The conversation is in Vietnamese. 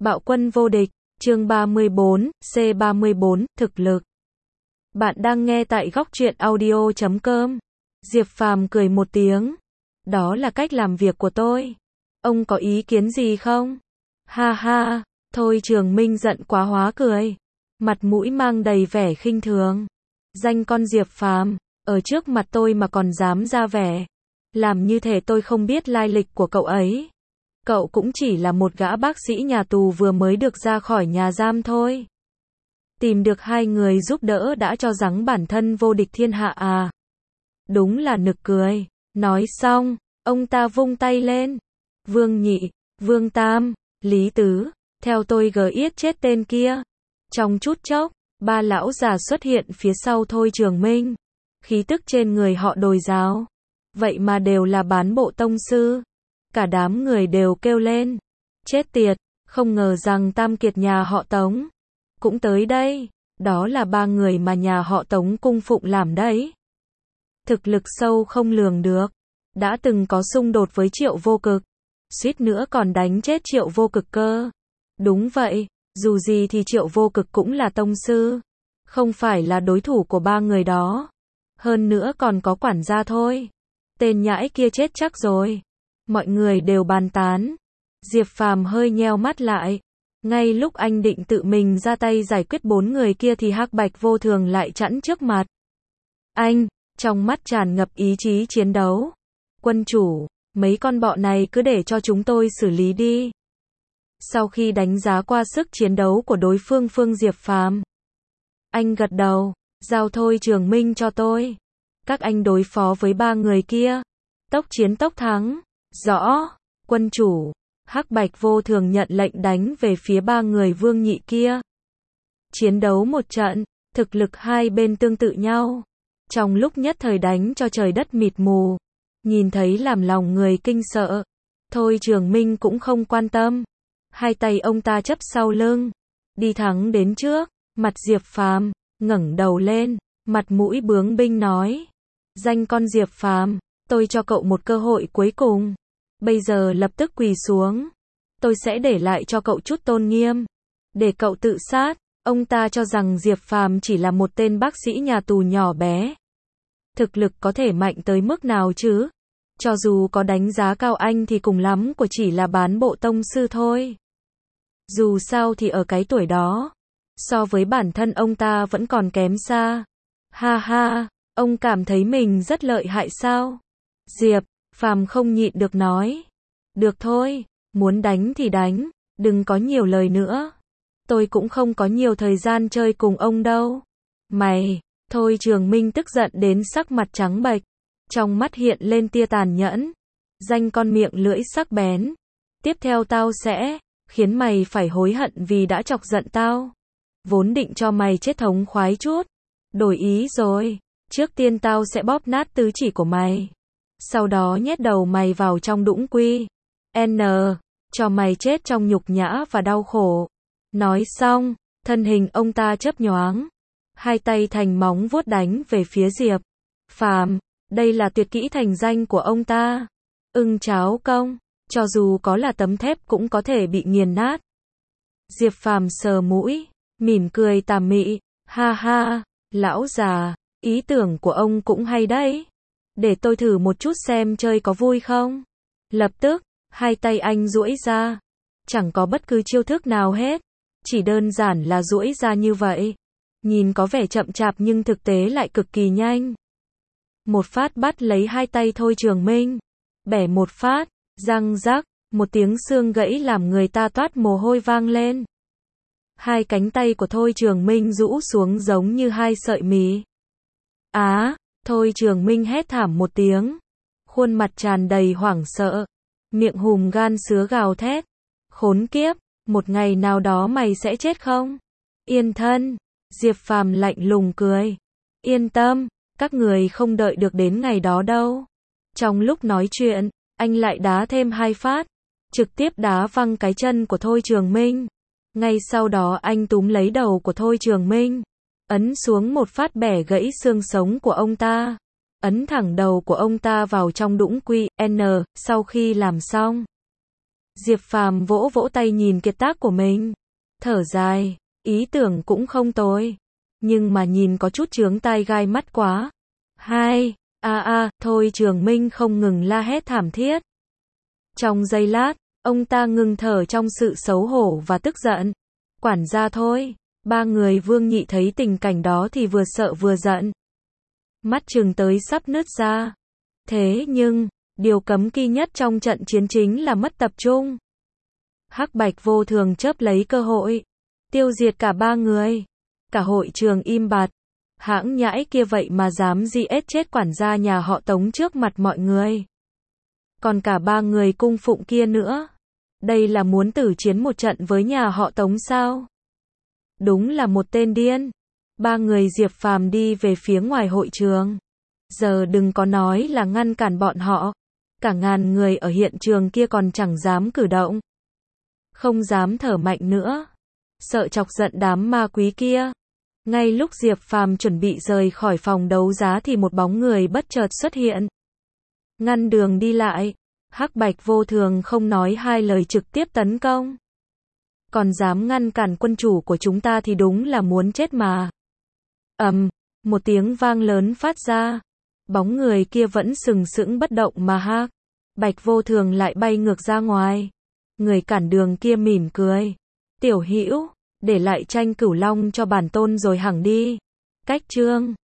Bạo quân vô địch, chương 34, C34, thực lực. Bạn đang nghe tại góc truyện audio.com. Diệp Phàm cười một tiếng. Đó là cách làm việc của tôi. Ông có ý kiến gì không? Ha ha, Thôi Trường Minh giận quá hóa cười. Mặt mũi mang đầy vẻ khinh thường. Danh con Diệp Phàm, ở trước mặt tôi mà còn dám ra vẻ. Làm như thể tôi không biết lai lịch của cậu ấy. Cậu cũng chỉ là một gã bác sĩ nhà tù vừa mới được ra khỏi nhà giam thôi. Tìm được hai người giúp đỡ đã cho rằng bản thân vô địch thiên hạ à? Đúng là nực cười. Nói xong, ông ta vung tay lên. Vương Nhị, Vương Tam, Lý Tứ, theo tôi yết chết tên kia. Trong chút chốc, ba lão già xuất hiện phía sau Thôi Trường Minh. Khí tức trên người họ đồi rào. Vậy mà đều là bán bộ tông sư. Cả đám người đều kêu lên. Chết tiệt, không ngờ rằng tam kiệt nhà họ Tống cũng tới đây. Đó là ba người mà nhà họ Tống cung phụng làm đấy. Thực lực sâu không lường được. Đã từng có xung đột với Triệu Vô Cực. Suýt nữa còn đánh chết Triệu Vô Cực cơ. Đúng vậy, dù gì thì Triệu Vô Cực cũng là tông sư. Không phải là đối thủ của ba người đó. Hơn nữa còn có quản gia thôi. Tên nhãi kia chết chắc rồi. Mọi người đều bàn tán. Diệp Phàm hơi nheo mắt lại. Ngay lúc anh định tự mình ra tay giải quyết bốn người kia thì Hắc Bạch Vô Thường lại chắn trước mặt. Anh, trong mắt tràn ngập ý chí chiến đấu. Quân chủ, mấy con bọ này cứ để cho chúng tôi xử lý đi. Sau khi đánh giá qua sức chiến đấu của đối phương Diệp Phàm, anh gật đầu, giao Thôi Trường Minh cho tôi. Các anh đối phó với ba người kia. Tốc chiến tốc thắng. Rõ, quân chủ. Hắc Bạch Vô Thường nhận lệnh đánh về phía ba người Vương Nhị kia. Chiến đấu một trận, thực lực hai bên tương tự nhau. Trong lúc nhất thời đánh cho trời đất mịt mù. Nhìn thấy làm lòng người kinh sợ. Thôi Trường Minh cũng không quan tâm. Hai tay ông ta chấp sau lưng. Đi thẳng đến trước. Mặt Diệp Phàm ngẩng đầu lên. Mặt mũi bướng binh nói. Danh con Diệp Phàm, tôi cho cậu một cơ hội cuối cùng. Bây giờ lập tức quỳ xuống. Tôi sẽ để lại cho cậu chút tôn nghiêm. Để cậu tự sát. Ông ta cho rằng Diệp Phàm chỉ là một tên bác sĩ nhà tù nhỏ bé. Thực lực có thể mạnh tới mức nào chứ? Cho dù có đánh giá cao anh thì cùng lắm của chỉ là bán bộ tông sư thôi. Dù sao thì ở cái tuổi đó, so với bản thân ông ta vẫn còn kém xa. Ha ha, ông cảm thấy mình rất lợi hại sao? Diệp Phàm không nhịn được nói. Được thôi, muốn đánh thì đánh, đừng có nhiều lời nữa. Tôi cũng không có nhiều thời gian chơi cùng ông đâu. Mày, Thôi Trường Minh tức giận đến sắc mặt trắng bệch. Trong mắt hiện lên tia tàn nhẫn. Danh con miệng lưỡi sắc bén. Tiếp theo tao sẽ khiến mày phải hối hận vì đã chọc giận tao. Vốn định cho mày chết thống khoái chút. Đổi ý rồi. Trước tiên tao sẽ bóp nát tứ chỉ của mày. Sau đó nhét đầu mày vào trong đũng quy. Cho mày chết trong nhục nhã và đau khổ. Nói xong, thân hình ông ta chớp nhoáng. Hai tay thành móng vuốt đánh về phía Diệp Phàm. Đây là tuyệt kỹ thành danh của ông ta. Ưng cháo công, cho dù có là tấm thép cũng có thể bị nghiền nát. Diệp Phàm sờ mũi, mỉm cười tà mị. Ha ha, lão già, ý tưởng của ông cũng hay đấy. Để tôi thử một chút xem chơi có vui không? Lập tức, hai tay anh duỗi ra. Chẳng có bất cứ chiêu thức nào hết. Chỉ đơn giản là duỗi ra như vậy. Nhìn có vẻ chậm chạp nhưng thực tế lại cực kỳ nhanh. Một phát bắt lấy hai tay Thôi Trường Minh. Bẻ một phát, răng rắc, một tiếng xương gãy làm người ta toát mồ hôi vang lên. Hai cánh tay của Thôi Trường Minh rũ xuống giống như hai sợi mì. Thôi Trường Minh hét thảm một tiếng. Khuôn mặt tràn đầy hoảng sợ. Miệng hùm gan sứa gào thét. Khốn kiếp, một ngày nào đó mày sẽ chết không? Yên thân. Diệp Phàm lạnh lùng cười. Yên tâm, các người không đợi được đến ngày đó đâu. Trong lúc nói chuyện, anh lại đá thêm hai phát. Trực tiếp đá văng cái chân của Thôi Trường Minh. Ngay sau đó anh túm lấy đầu của Thôi Trường Minh. Ấn xuống một phát bẻ gãy xương sống của ông ta. Ấn thẳng đầu của ông ta vào trong đũng quy. Sau khi làm xong, Diệp Phàm vỗ vỗ tay nhìn kiệt tác của mình. Thở dài, ý tưởng cũng không tồi. Nhưng mà nhìn có chút chướng tai gai mắt quá. Thôi Trường Minh không ngừng la hét thảm thiết. Trong giây lát, ông ta ngừng thở trong sự xấu hổ và tức giận. Quản gia thôi. Ba người Vương Nhị thấy tình cảnh đó thì vừa sợ vừa giận. Mắt trừng tới sắp nứt ra. Thế nhưng, điều cấm kỵ nhất trong trận chiến chính là mất tập trung. Hắc Bạch Vô Thường chớp lấy cơ hội, tiêu diệt cả ba người. Cả hội trường im bặt. Hãng nhãi kia vậy mà dám giết chết quản gia nhà họ Tống trước mặt mọi người. Còn cả ba người cung phụng kia nữa. Đây là muốn tử chiến một trận với nhà họ Tống sao? Đúng là một tên điên. Ba người Diệp Phàm đi về phía ngoài hội trường. Giờ đừng có nói là ngăn cản bọn họ. Cả ngàn người ở hiện trường kia còn chẳng dám cử động. Không dám thở mạnh nữa. Sợ chọc giận đám ma quý kia. Ngay lúc Diệp Phàm chuẩn bị rời khỏi phòng đấu giá thì một bóng người bất chợt xuất hiện. Ngăn đường đi lại. Hắc Bạch Vô Thường không nói hai lời trực tiếp tấn công. Còn dám ngăn cản quân chủ của chúng ta thì đúng là muốn chết mà. Một tiếng vang lớn phát ra. Bóng người kia vẫn sừng sững bất động mà Hắc Bạch Vô Thường lại bay ngược ra ngoài. Người cản đường kia mỉm cười. Tiểu Hữu, để lại tranh Cửu Long cho bản tôn rồi hẳn đi. Cách chương